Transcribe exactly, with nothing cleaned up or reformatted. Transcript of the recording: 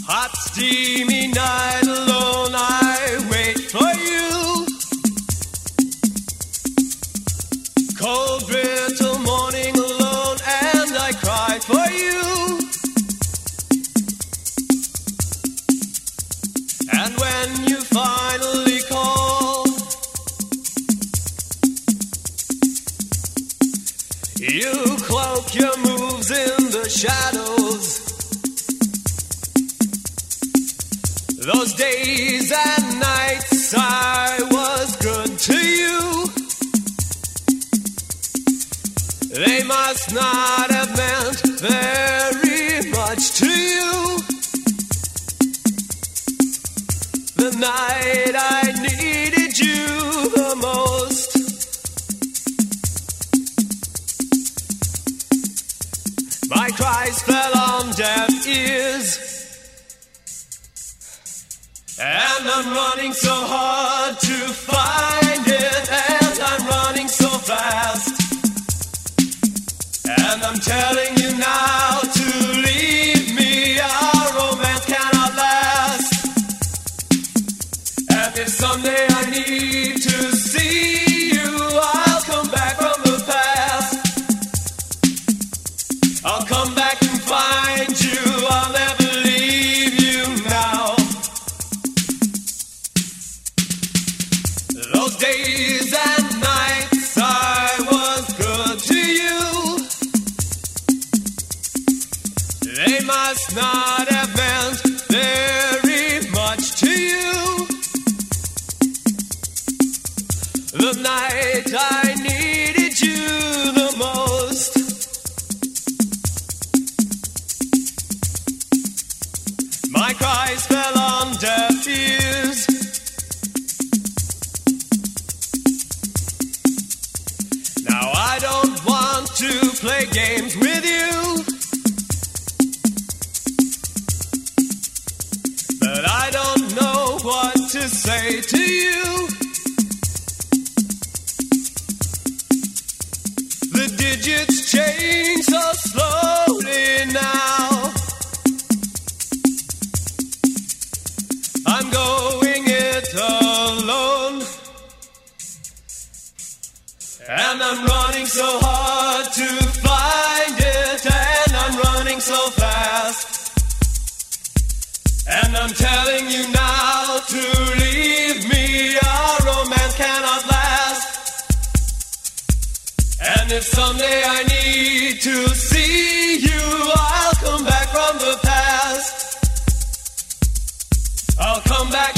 Hot steamy night alone, I wait for you. Cold brittle morning alone, and I cry for you. And when you finally call, you cloak your moves in the shadows. Those days and nights I was good to you. They must not have meant very much to you. The night I needed you the most, my cries fell on deaf ears. And I'm running so hard to find it, and I'm running so fast. And I'm telling you now to leave me, our romance cannot last. And if someday I need to see you, I'll come back from the past. I'll come back and find you, I'll never leave you now. Those days and nights I was good to you. They must not have meant very much to you. The night I needed you the most, my cries fell on deaf ears. Now I don't want to play games with you, but I don't know what to say to you. The digits change so slowly now. I'm going it alone, and I'm running so hard to find it, and I'm running so fast. And I'm telling you now to leave me, our romance cannot last. And if someday I need to see you, I'll come back from the past. I'll come back